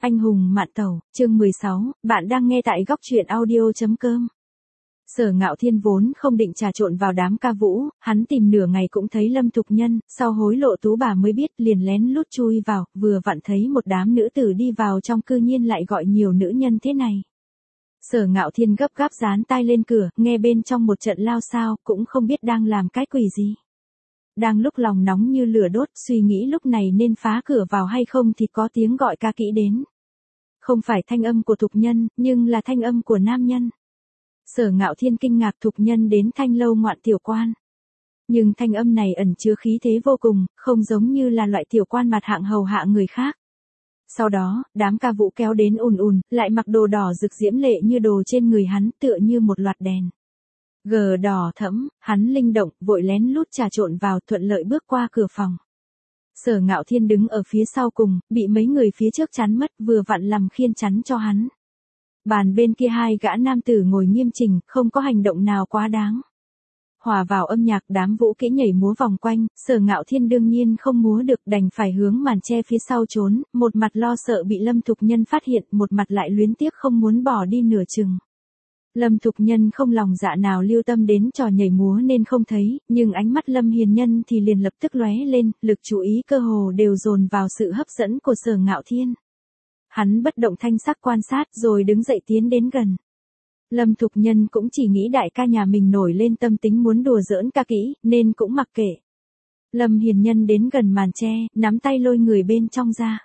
Anh hùng mạn tẩu, chương 16, bạn đang nghe tại góc truyện audio.com. Sở Ngạo Thiên vốn không định trà trộn vào đám ca vũ, hắn tìm nửa ngày cũng thấy Lâm Thục Nhân, sau hối lộ tú bà mới biết liền lén lút chui vào, vừa vặn thấy một đám nữ tử đi vào trong cư nhiên lại gọi nhiều nữ nhân thế này. Sở Ngạo Thiên gấp gáp dán tai lên cửa, nghe bên trong một trận lao xao, cũng không biết đang làm cái quỷ gì. Đang lúc lòng nóng như lửa đốt, suy nghĩ lúc này nên phá cửa vào hay không thì có tiếng gọi ca kỹ đến. Không phải thanh âm của Thục Nhân, nhưng là thanh âm của nam nhân. Sở Ngạo Thiên kinh ngạc Thục Nhân đến Thanh lâu ngoạn tiểu quan. Nhưng thanh âm này ẩn chứa khí thế vô cùng, không giống như là loại tiểu quan mặt hạng hầu hạ người khác. Sau đó, đám ca vũ kéo đến ùn ùn, lại mặc đồ đỏ rực diễm lệ như đồ trên người hắn, tựa như một loạt đèn. Gờ đỏ thẫm, hắn linh động, vội lén lút trà trộn vào, thuận lợi bước qua cửa phòng. Sở Ngạo Thiên đứng ở phía sau cùng, bị mấy người phía trước chắn mất, vừa vặn làm khiên chắn cho hắn. Bàn bên kia hai gã nam tử ngồi nghiêm chỉnh, không có hành động nào quá đáng. Hòa vào âm nhạc, đám vũ kỹ nhảy múa vòng quanh, Sở Ngạo Thiên đương nhiên không múa được, đành phải hướng màn che phía sau trốn, một mặt lo sợ bị Lâm Thục Nhân phát hiện, một mặt lại luyến tiếc không muốn bỏ đi nửa chừng. Lâm Thục Nhân không lòng dạ nào lưu tâm đến trò nhảy múa nên không thấy, nhưng ánh mắt Lâm Hiền Nhân thì liền lập tức lóe lên, lực chú ý cơ hồ đều dồn vào sự hấp dẫn của Sở Ngạo Thiên. Hắn bất động thanh sắc quan sát rồi đứng dậy tiến đến gần. Lâm Thục Nhân cũng chỉ nghĩ đại ca nhà mình nổi lên tâm tính muốn đùa giỡn ca kỹ, nên cũng mặc kệ. Lâm Hiền Nhân đến gần màn che, nắm tay lôi người bên trong ra.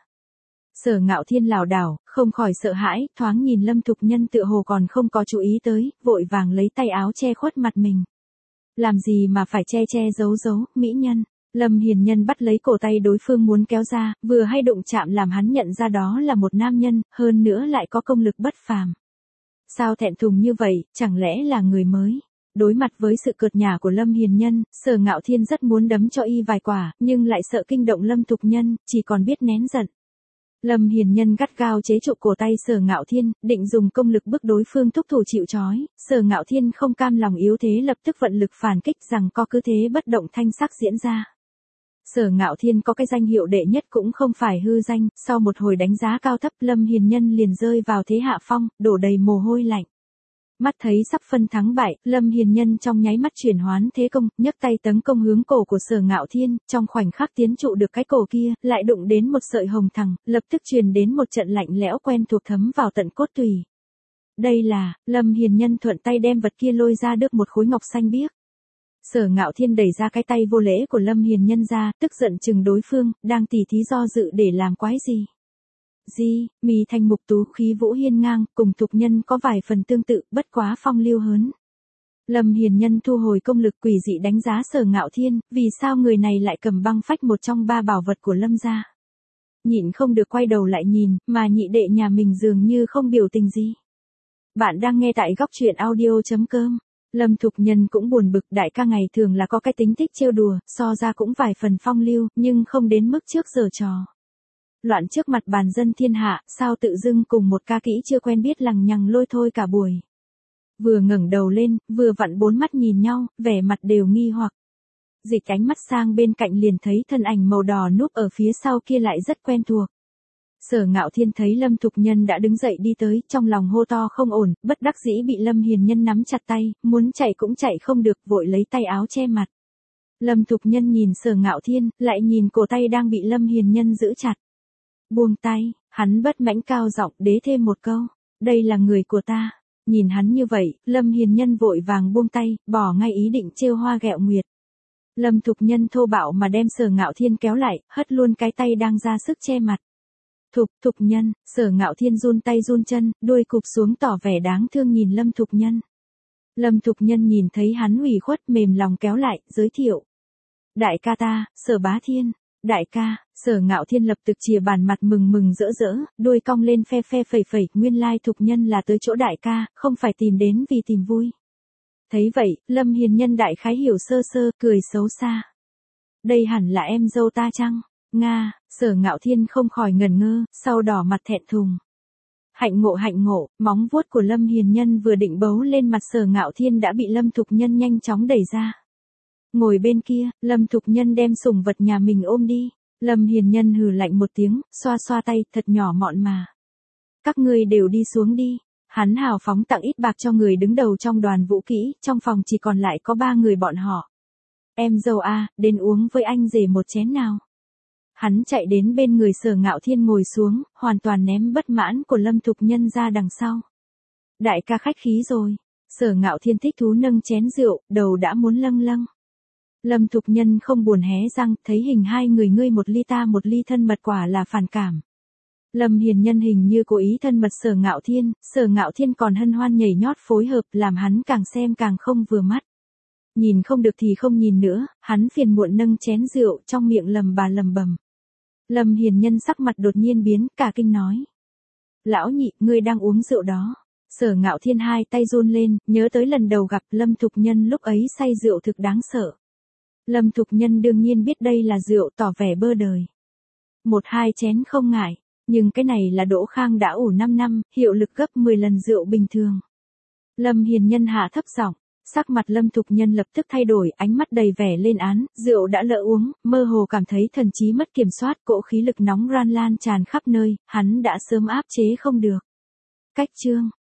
Sở Ngạo Thiên lảo đảo, không khỏi sợ hãi, thoáng nhìn Lâm Thục Nhân tựa hồ còn không có chú ý tới, vội vàng lấy tay áo che khuất mặt mình. Làm gì mà phải che giấu, mỹ nhân. Lâm Hiền Nhân bắt lấy cổ tay đối phương muốn kéo ra, vừa hay đụng chạm làm hắn nhận ra đó là một nam nhân, hơn nữa lại có công lực bất phàm. Sao thẹn thùng như vậy, chẳng lẽ là người mới? Đối mặt với sự cợt nhả của Lâm Hiền Nhân, Sở Ngạo Thiên rất muốn đấm cho y vài quả, nhưng lại sợ kinh động Lâm Thục Nhân, chỉ còn biết nén giận. Lâm Hiền Nhân gắt gao chế trụ cổ tay Sở Ngạo Thiên, định dùng công lực bức đối phương thúc thủ chịu trói, Sở Ngạo Thiên không cam lòng yếu thế lập tức vận lực phản kích rằng có cứ thế bất động thanh sắc diễn ra. Sở Ngạo Thiên có cái danh hiệu đệ nhất cũng không phải hư danh, sau một hồi đánh giá cao thấp Lâm Hiền Nhân liền rơi vào thế hạ phong, đổ đầy mồ hôi lạnh. Mắt thấy sắp phân thắng bại, Lâm Hiền Nhân trong nháy mắt chuyển hoán thế công, nhấc tay tấn công hướng cổ của Sở Ngạo Thiên, trong khoảnh khắc tiến trụ được cái cổ kia, lại đụng đến một sợi hồng thẳng, lập tức truyền đến một trận lạnh lẽo quen thuộc thấm vào tận cốt tủy. Đây là, Lâm Hiền Nhân thuận tay đem vật kia lôi ra được một khối ngọc xanh biếc. Sở Ngạo Thiên đẩy ra cái tay vô lễ của Lâm Hiền Nhân ra, tức giận chừng đối phương, đang tỉ thí do dự để làm quái gì. Mì thành mục tú khí vũ hiên ngang, cùng Thục Nhân có vài phần tương tự, bất quá phong lưu hớn. Lâm Hiền Nhân thu hồi công lực quỷ dị đánh giá Sở Ngạo Thiên, vì sao người này lại cầm băng phách một trong ba bảo vật của Lâm gia. Nhịn không được quay đầu lại nhìn, mà nhị đệ nhà mình dường như không biểu tình gì. Bạn đang nghe tại góc truyện audio.com. Lâm Thục Nhân cũng buồn bực, đại ca ngày thường là có cái tính thích trêu đùa, so ra cũng vài phần phong lưu, nhưng không đến mức trước giờ trò. Loạn trước mặt bàn dân thiên hạ, sao tự dưng cùng một ca kỹ chưa quen biết lằng nhằng lôi thôi cả buổi. Vừa ngẩng đầu lên, vừa vặn bốn mắt nhìn nhau, vẻ mặt đều nghi hoặc. Dịch ánh mắt sang bên cạnh liền thấy thân ảnh màu đỏ núp ở phía sau kia lại rất quen thuộc. Sở Ngạo Thiên thấy Lâm Thục Nhân đã đứng dậy đi tới, trong lòng hô to không ổn, bất đắc dĩ bị Lâm Hiền Nhân nắm chặt tay, muốn chạy cũng chạy không được, vội lấy tay áo che mặt. Lâm Thục Nhân nhìn Sở Ngạo Thiên, lại nhìn cổ tay đang bị Lâm Hiền Nhân giữ chặt. Buông tay, hắn bất mãnh cao giọng đế thêm một câu, đây là người của ta. Nhìn hắn như vậy, Lâm Hiền Nhân vội vàng buông tay, bỏ ngay ý định trêu hoa ghẹo nguyệt. Lâm Thục Nhân thô bạo mà đem Sở Ngạo Thiên kéo lại, hất luôn cái tay đang ra sức che mặt. Thục Nhân, Sở Ngạo Thiên run tay run chân, đuôi cụp xuống tỏ vẻ đáng thương nhìn Lâm Thục Nhân. Lâm Thục Nhân nhìn thấy hắn ủy khuất mềm lòng kéo lại, giới thiệu. Đại ca ta, Sở Bá Thiên. Đại ca, Sở Ngạo Thiên lập tức chìa bàn mặt mừng rỡ, đuôi cong lên phe phẩy, nguyên lai Thục Nhân là tới chỗ đại ca, không phải tìm đến vì tìm vui. Thấy vậy, Lâm Hiền Nhân đại khái hiểu sơ sơ, cười xấu xa. Đây hẳn là em dâu ta chăng? Nga, Sở Ngạo Thiên không khỏi ngẩn ngơ, sau đỏ mặt thẹn thùng. Hạnh ngộ, móng vuốt của Lâm Hiền Nhân vừa định bấu lên mặt Sở Ngạo Thiên đã bị Lâm Thục Nhân nhanh chóng đẩy ra. Ngồi bên kia, Lâm Thục Nhân đem sủng vật nhà mình ôm đi. Lâm Hiền Nhân hừ lạnh một tiếng, xoa tay, thật nhỏ mọn mà. Các ngươi đều đi xuống đi. Hắn hào phóng tặng ít bạc cho người đứng đầu trong đoàn vũ kỹ, trong phòng chỉ còn lại có 3 người bọn họ. Em dâu a, đến uống với anh rể một chén nào. Hắn chạy đến bên người Sở Ngạo Thiên ngồi xuống, hoàn toàn ném bất mãn của Lâm Thục Nhân ra đằng sau. Đại ca khách khí rồi. Sở Ngạo Thiên thích thú nâng chén rượu, đầu đã muốn lâng lâng. Lâm Thục Nhân không buồn hé răng, thấy hình hai người ngươi một ly ta một ly thân mật quả là phản cảm. Lâm Hiền Nhân hình như cố ý thân mật Sở Ngạo Thiên còn hân hoan nhảy nhót phối hợp làm hắn càng xem càng không vừa mắt. Nhìn không được thì không nhìn nữa, hắn phiền muộn nâng chén rượu trong miệng lầm bầm. Lâm Hiền Nhân sắc mặt đột nhiên biến, cả kinh nói. Lão nhị, ngươi đang uống rượu đó. Sở Ngạo Thiên hai tay run lên, nhớ tới lần đầu gặp Lâm Thục Nhân lúc ấy say rượu thực đáng sợ. Lâm Thục Nhân đương nhiên biết đây là rượu, tỏ vẻ bơ đời. 1-2 chén không ngại, nhưng cái này là Đỗ Khang đã ủ 5 năm, hiệu lực gấp 10 lần rượu bình thường. Lâm Hiền Nhân hạ thấp giọng, sắc mặt Lâm Thục Nhân lập tức thay đổi, ánh mắt đầy vẻ lên án, rượu đã lỡ uống, mơ hồ cảm thấy thần trí mất kiểm soát, cỗ khí lực nóng ran lan tràn khắp nơi, hắn đã sớm áp chế không được. Cách chương